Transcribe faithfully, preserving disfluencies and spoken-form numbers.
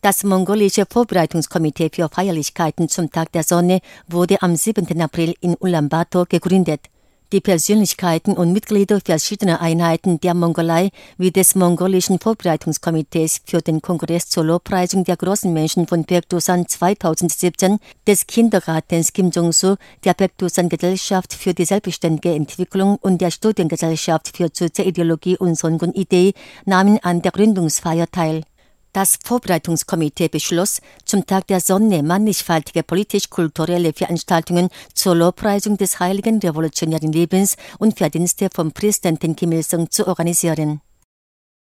Das mongolische Vorbereitungskomitee für Feierlichkeiten zum Tag der Sonne wurde am siebten April in Ulaanbaatar gegründet. Die Persönlichkeiten und Mitglieder verschiedener Einheiten der Mongolei wie des mongolischen Vorbereitungskomitees für den Kongress zur Lobpreisung der großen Menschen von Paektusan zweitausendsiebzehn, des Kindergartens Kim Jong-su, der Paektusan-Gesellschaft für die selbstständige Entwicklung und der Studiengesellschaft für Sozialideologie und Songun-Idee nahmen an der Gründungsfeier teil. Das Vorbereitungskomitee beschloss, zum Tag der Sonne mannigfaltige politisch-kulturelle Veranstaltungen zur Lobpreisung des heiligen revolutionären Lebens und Verdienste vom Präsidenten Kim Il-sung zu organisieren.